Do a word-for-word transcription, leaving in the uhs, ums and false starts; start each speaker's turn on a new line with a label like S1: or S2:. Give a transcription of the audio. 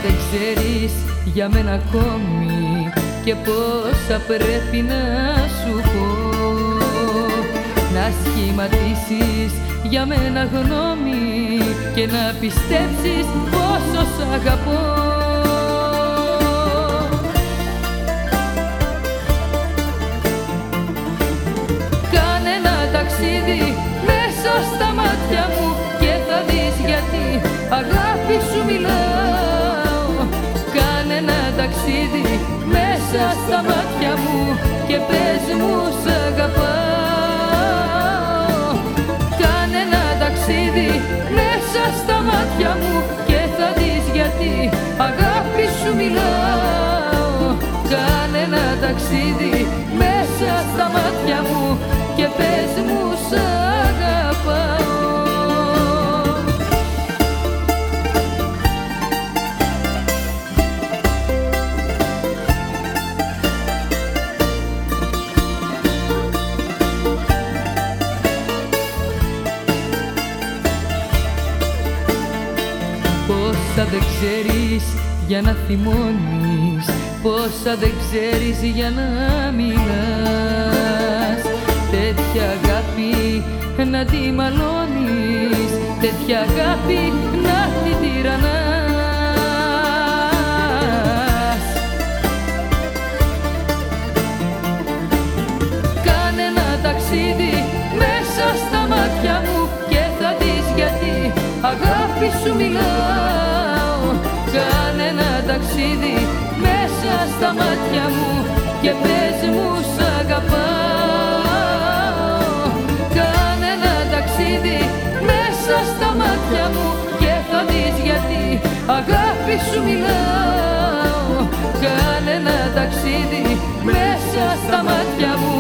S1: δεν ξέρεις για μένα ακόμη και πόσα πρέπει να σου πω. Να σχηματίσεις για μένα γνώμη και να πιστέψεις πόσο σ' αγαπώ. Κάνε ένα ταξίδι μέσα στα μάτια μου και θα δεις γιατί αγάπη σου μιλάω. Κάνε ένα ταξίδι μέσα στα μάτια μου και πες μου σ' αγαπάω. Κάνε ένα ταξίδι μέσα στα μάτια μου και θα δεις γιατί αγάπη σου μιλάω. Κάνε ένα ταξίδι μέσα στα μάτια μου και πες μου σ' αγαπάω. Πόσα δεν ξέρεις για να θυμώνεις, πόσα δεν ξέρεις για να μιλάς. Τέτοια αγάπη να τη μαλώνεις, τέτοια αγάπη να τη τυραννάς. Κάνε ένα ταξίδι μέσα στα μάτια μου και θα δεις γιατί αγάπη σου μιλάω. Κάνε ένα ταξίδι μέσα στα μάτια μου και πες μου σ' αγαπάω. Κάνε ένα ταξίδι μέσα στα μάτια μου και θα δεις γιατί αγάπη σου μιλάω. Κάνε ένα ταξίδι μέσα στα μάτια μου